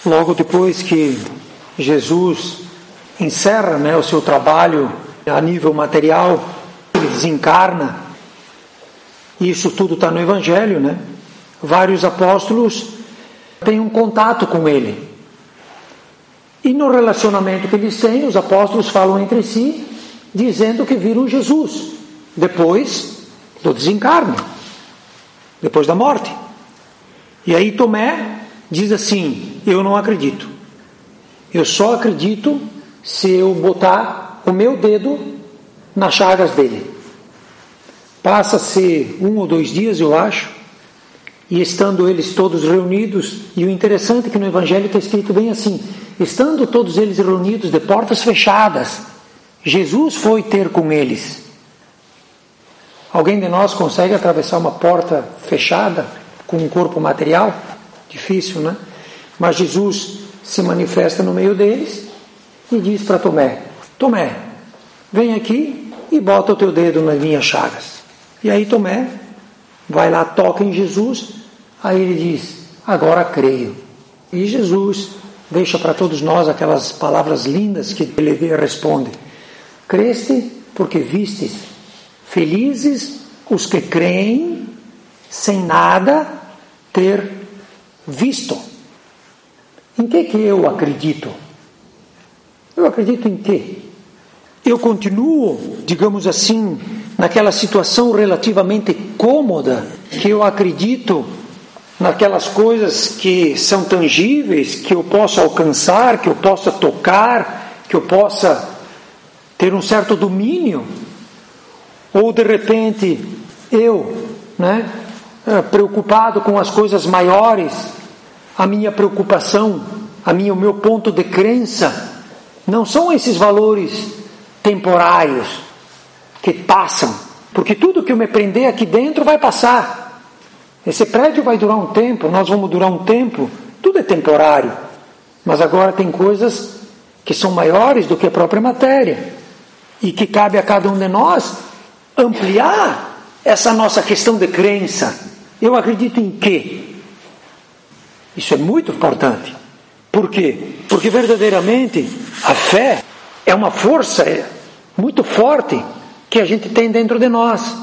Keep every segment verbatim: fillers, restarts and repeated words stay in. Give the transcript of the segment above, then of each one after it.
Logo depois que Jesus encerra, né, o seu trabalho a nível material, ele desencarna, isso tudo está no Evangelho, né? Vários apóstolos têm um contato com ele. E no relacionamento que eles têm, os apóstolos falam entre si, dizendo que viram Jesus depois do desencarne, depois da morte. E aí Tomé diz assim: eu não acredito. Eu só acredito se eu botar o meu dedo nas chagas dele. Passa-se um ou dois dias, eu acho, e estando eles todos reunidos, e o interessante é que no Evangelho está escrito bem assim: estando todos eles reunidos de portas fechadas, Jesus foi ter com eles. Alguém de nós consegue atravessar uma porta fechada com um corpo material? Difícil, né? Mas Jesus se manifesta no meio deles e diz para Tomé: Tomé, vem aqui e bota o teu dedo nas minhas chagas. E aí Tomé vai lá, toca em Jesus, aí ele diz: agora creio. E Jesus deixa para todos nós aquelas palavras lindas que ele responde: creste porque vistes, felizes os que creem sem nada ter visto. Em que que eu acredito? Eu acredito em quê? Eu continuo, digamos assim, naquela situação relativamente cômoda, que eu acredito naquelas coisas que são tangíveis, que eu posso alcançar, que eu possa tocar, que eu possa ter um certo domínio, ou de repente eu, né, preocupado com as coisas maiores, a minha preocupação, a minha, o meu ponto de crença, não são esses valores temporários que passam, porque tudo que eu me prender aqui dentro vai passar. Esse prédio vai durar um tempo, nós vamos durar um tempo, tudo é temporário, mas agora tem coisas que são maiores do que a própria matéria, e que cabe a cada um de nós ampliar essa nossa questão de crença. Eu acredito em quê? Isso é muito importante. Por quê? Porque verdadeiramente a fé é uma força muito forte que a gente tem dentro de nós.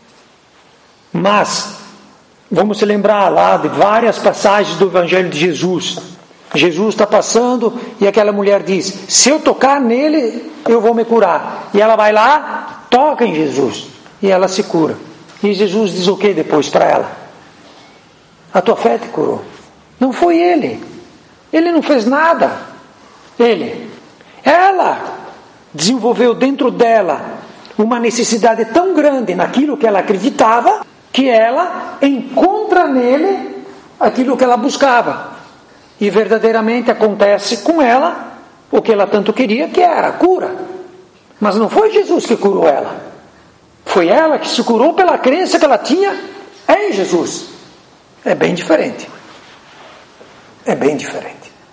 Mas vamos se lembrar lá de várias passagens do Evangelho de Jesus. Jesus está passando e aquela mulher diz: se eu tocar nele, eu vou me curar. E ela vai lá, toca em Jesus e ela se cura. E Jesus diz o que depois para ela? A tua fé te curou. Não foi ele. Ele não fez nada. Ele. Ela desenvolveu dentro dela uma necessidade tão grande naquilo que ela acreditava, que ela encontra nele aquilo que ela buscava. E verdadeiramente acontece com ela o que ela tanto queria, que era a cura. Mas não foi Jesus que curou ela. Foi ela que se curou pela crença que ela tinha em Jesus. É bem diferente. É bem diferente.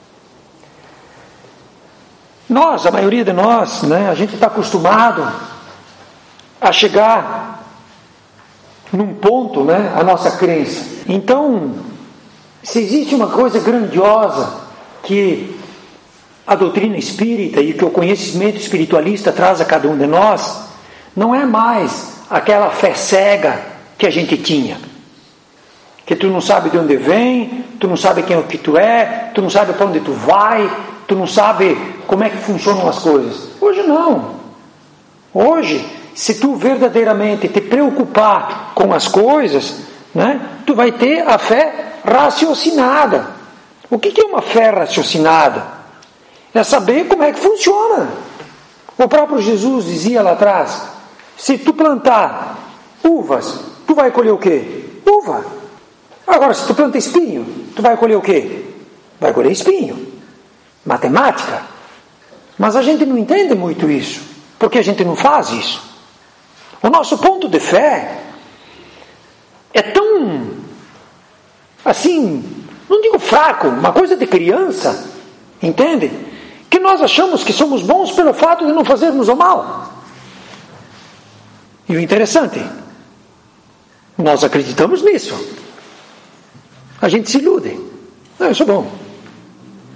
Nós, a maioria de nós, né, a gente está acostumado a chegar num ponto, né, a nossa crença. Então, se existe uma coisa grandiosa que a doutrina espírita e que o conhecimento espiritualista traz a cada um de nós, não é mais aquela fé cega que a gente tinha. Que tu não sabe de onde vem, tu não sabe quem é o que tu é, tu não sabe para onde tu vai, tu não sabe como é que funcionam as coisas. Hoje não. Hoje, se tu verdadeiramente te preocupar com as coisas, né, tu vai ter a fé raciocinada. O que é uma fé raciocinada? É saber como é que funciona. O próprio Jesus dizia lá atrás: se tu plantar uvas, tu vai colher o quê? Uva. Agora, se tu planta espinho, tu vai colher o quê? Vai colher espinho. Matemática. Mas a gente não entende muito isso, porque a gente não faz isso. O nosso ponto de fé é tão, assim, não digo fraco, uma coisa de criança, entende? Que nós achamos que somos bons pelo fato de não fazermos o mal. E o interessante, nós acreditamos nisso. A gente se ilude. Não, eu sou bom.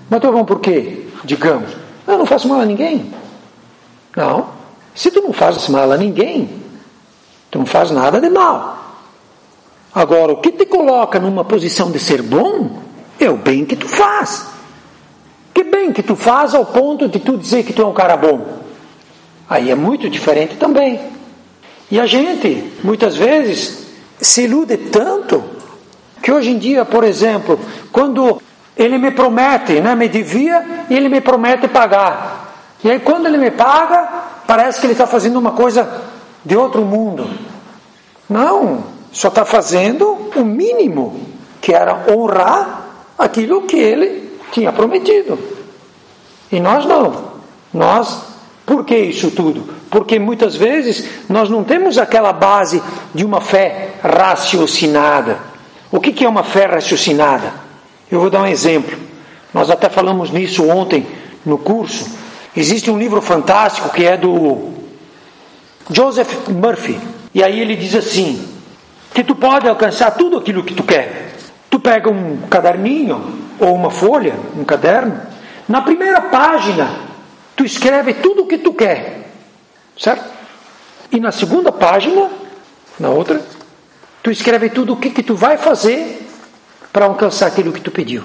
Mas tu é bom por quê? Digamos, eu não faço mal a ninguém. Não. Se tu não fazes mal a ninguém, tu não faz nada de mal. Agora, o que te coloca numa posição de ser bom é o bem que tu faz. Que bem que tu faz ao ponto de tu dizer que tu é um cara bom. Aí é muito diferente também. E a gente, muitas vezes, se ilude tanto que hoje em dia, por exemplo, quando ele me promete, né, me devia e ele me promete pagar. E aí quando ele me paga, parece que ele está fazendo uma coisa de outro mundo. Não, só está fazendo o mínimo, que era honrar aquilo que ele tinha prometido. E nós não. Nós, por que isso tudo? Porque muitas vezes nós não temos aquela base de uma fé raciocinada. O que que é uma fé raciocinada? Eu vou dar um exemplo. Nós até falamos nisso ontem no curso. Existe um livro fantástico que é do Joseph Murphy. E aí ele diz assim, que tu pode alcançar tudo aquilo que tu quer. Tu pega um caderninho ou uma folha, um caderno, na primeira página tu escreve tudo o que tu quer, certo? E na segunda página, na outra, tu escreve tudo o que, que tu vai fazer para alcançar aquilo que tu pediu.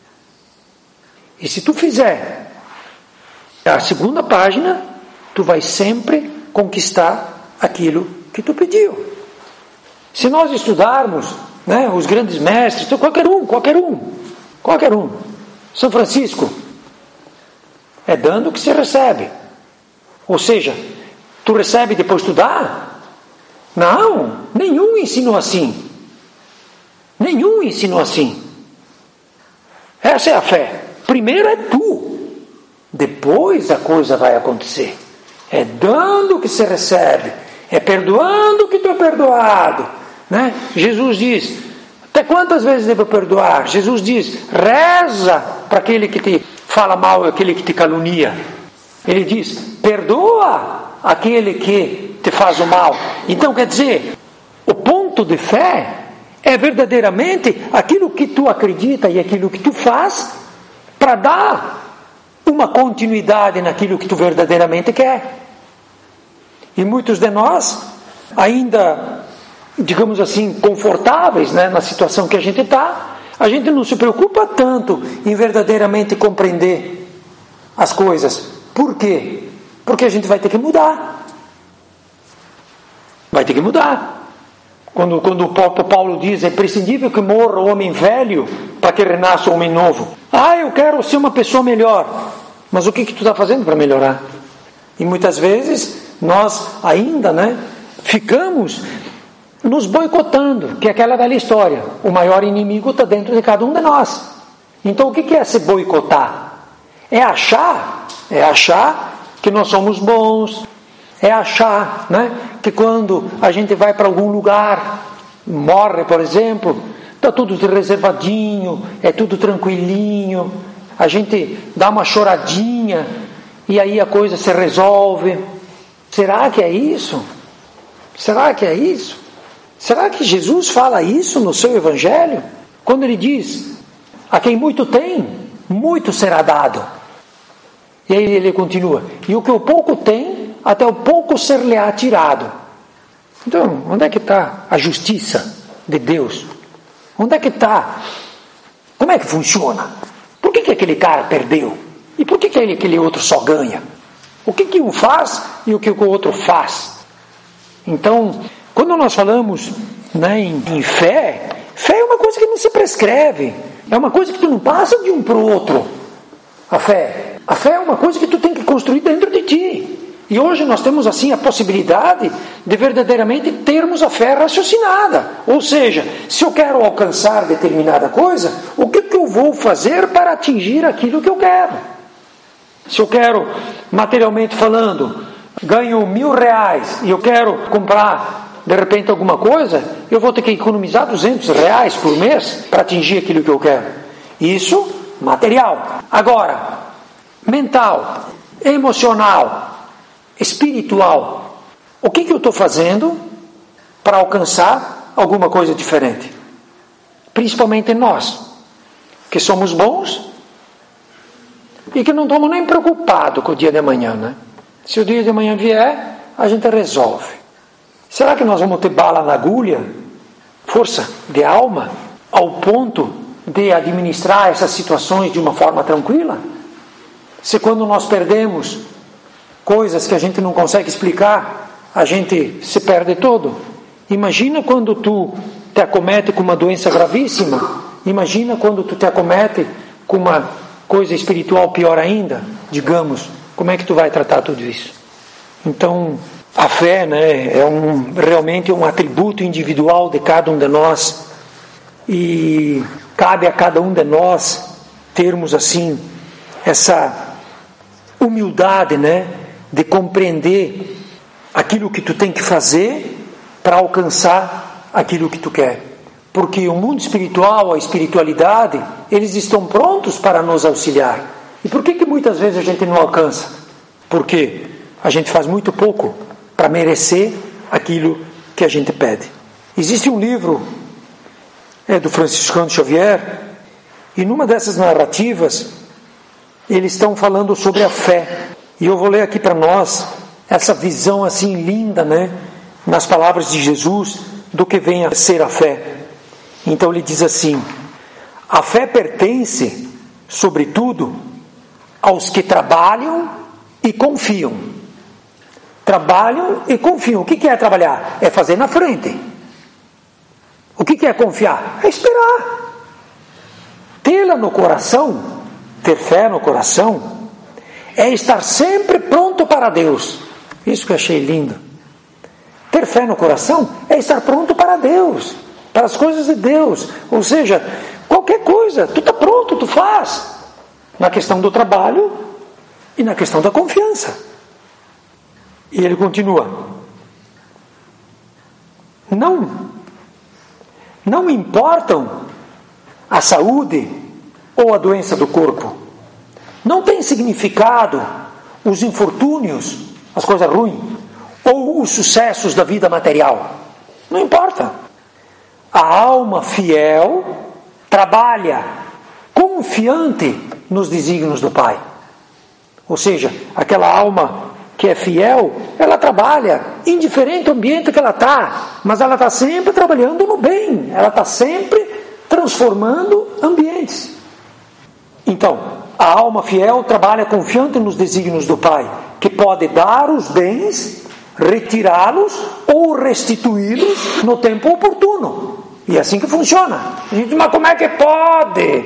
E se tu fizer a segunda página, tu vai sempre conquistar aquilo que tu pediu. Se nós estudarmos, né, os grandes mestres, qualquer um, qualquer um, qualquer um, São Francisco, é dando que se recebe. Ou seja, tu recebe depois tu dá? Não, nenhum ensinou assim. Nenhum ensinou assim. Essa é a fé. Primeiro é tu, depois a coisa vai acontecer. É dando que se recebe, é perdoando que tu é perdoado, né? Jesus diz, até quantas vezes devo perdoar? Jesus diz, reza para aquele que te fala mal, aquele que te calunia. Ele diz, perdoa aquele que te faz o mal. Então quer dizer, o ponto de fé é verdadeiramente aquilo que tu acredita e aquilo que tu faz para dar uma continuidade naquilo que tu verdadeiramente quer. E muitos de nós, ainda, digamos assim, confortáveis, né, na situação que a gente está, a gente não se preocupa tanto em verdadeiramente compreender as coisas. Por quê? Porque a gente vai ter que mudar. Vai ter que mudar. Quando, quando o próprio Paulo diz, é imprescindível que morra o homem velho para que renasça o homem novo. Ah, eu quero ser uma pessoa melhor. Mas o que, que tu está fazendo para melhorar? E muitas vezes nós ainda, né, ficamos nos boicotando, que é aquela velha história. O maior inimigo está dentro de cada um de nós. Então o que, que é se boicotar? É achar, é achar que nós somos bons. É achar, né, que quando a gente vai para algum lugar, morre, por exemplo, está tudo reservadinho, é tudo tranquilinho, a gente dá uma choradinha e aí a coisa se resolve. Será que é isso? Será que é isso? Será que Jesus fala isso no seu Evangelho? Quando ele diz, a quem muito tem, muito será dado. E aí ele continua, e o que o pouco tem, até o pouco ser-lhe-á tirado. Então, onde é que está a justiça de Deus? Onde é que está? Como é que funciona? Por que, que aquele cara perdeu? E por que, que ele, aquele outro só ganha? O que, que um faz e o que o outro faz? Então, quando nós falamos, né, em, em fé, fé é uma coisa que não se prescreve. É uma coisa que tu não passa de um para o outro. A fé. A fé é uma coisa que tu tem que construir dentro de ti. E hoje nós temos assim a possibilidade de verdadeiramente termos a fé raciocinada. Ou seja, se eu quero alcançar determinada coisa, o que, que eu vou fazer para atingir aquilo que eu quero? Se eu quero, materialmente falando, ganho mil reais e eu quero comprar de repente alguma coisa, eu vou ter que economizar duzentos reais por mês para atingir aquilo que eu quero. Isso, material. Agora, mental, emocional, espiritual. O que, que eu estou fazendo para alcançar alguma coisa diferente? Principalmente nós, que somos bons e que não estamos nem preocupados com o dia de amanhã, né? Se o dia de amanhã vier, a gente resolve. Será que nós vamos ter bala na agulha, força de alma, ao ponto de administrar essas situações de uma forma tranquila? Se quando nós perdemos coisas que a gente não consegue explicar, a gente se perde todo. Imagina quando tu te acomete com uma doença gravíssima. Imagina quando tu te acomete com uma coisa espiritual pior ainda. Digamos, como é que tu vai tratar tudo isso? Então, a fé, né, é um, realmente um atributo individual de cada um de nós. E cabe a cada um de nós termos assim essa humildade, né, de compreender aquilo que tu tem que fazer para alcançar aquilo que tu quer. Porque o mundo espiritual, a espiritualidade, eles estão prontos para nos auxiliar. E por que que muitas vezes a gente não alcança? Porque a gente faz muito pouco para merecer aquilo que a gente pede. Existe um livro é, do Franciscano Xavier, e numa dessas narrativas eles estão falando sobre a fé. E eu vou ler aqui para nós essa visão assim linda, né, nas palavras de Jesus, do que vem a ser a fé. Então ele diz assim: a fé pertence, sobretudo, aos que trabalham e confiam. Trabalham e confiam. O que é trabalhar? É fazer na frente. O que é confiar? É esperar. Tê-la no coração, ter fé no coração, é estar sempre pronto para Deus. Isso que eu achei lindo. Ter fé no coração é estar pronto para Deus, para as coisas de Deus. Ou seja, qualquer coisa, tu está pronto, tu faz. Na questão do trabalho e na questão da confiança. E ele continua: Não, não importam a saúde ou a doença do corpo. Não tem significado os infortúnios, as coisas ruins, ou os sucessos da vida material. Não importa. A alma fiel trabalha confiante nos desígnios do Pai. Ou seja, aquela alma que é fiel, ela trabalha, indiferente ao ambiente que ela está, mas ela está sempre trabalhando no bem, ela está sempre transformando ambientes. Então, a alma fiel trabalha confiante nos desígnios do Pai, que pode dar os bens, retirá-los ou restituí-los no tempo oportuno. E é assim que funciona. A gente, mas como é que pode?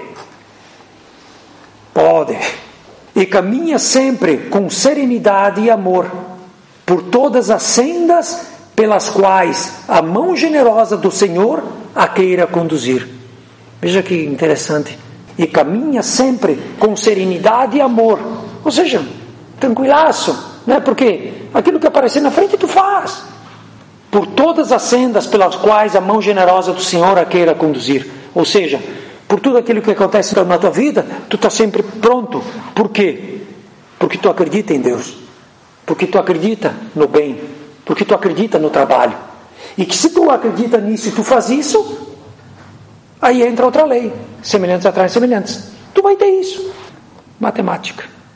Pode. E caminha sempre com serenidade e amor por todas as sendas pelas quais a mão generosa do Senhor a queira conduzir. Veja que interessante. E caminha sempre com serenidade e amor. Ou seja, tranquilaço, né? Porque aquilo que aparecer na frente tu faz. Por todas as sendas pelas quais a mão generosa do Senhor a queira conduzir. Ou seja, por tudo aquilo que acontece na tua vida, tu está sempre pronto. Por quê? Porque tu acredita em Deus. Porque tu acredita no bem. Porque tu acredita no trabalho. E que se tu acredita nisso e tu faz isso, aí entra outra lei. Semelhantes atraem semelhantes. Tu vai ter isso. Matemática.